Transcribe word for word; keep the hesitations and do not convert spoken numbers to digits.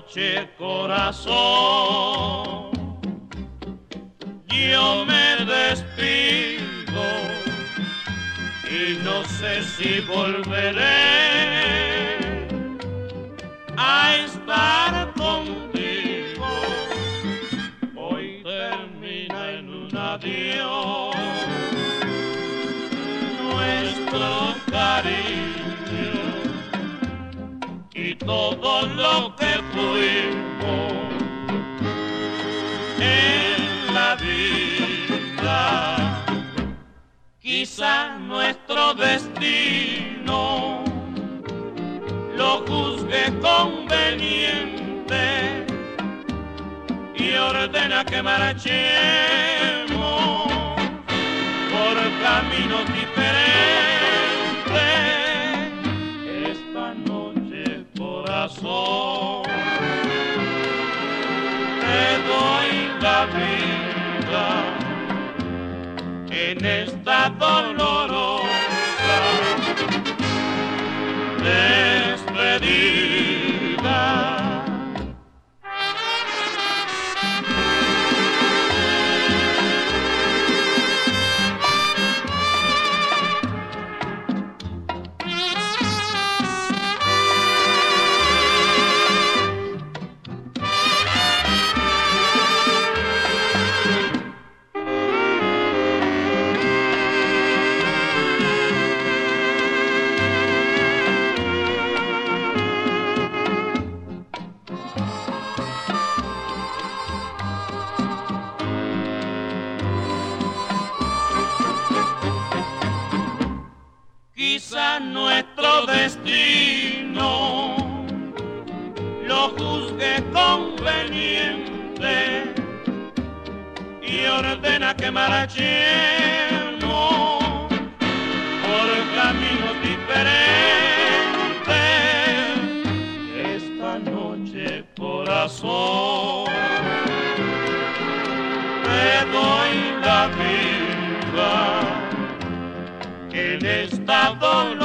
noche, corazón, yo me despido y no sé si volveré a estar contigo. Hoy termina en un adiós nuestro cariño y todo lo que fuimos en la vida. Quizá nuestro destino lo juzgue conveniente y ordena que marchemos por caminos diferentes. Esta noche, corazón, te doy la vida en esta dolorosa despedida. Quizá nuestro destino lo juzgue conveniente y ordena que marchemos por caminos diferentes. Esta noche, corazón, te doy la vida en esta dolor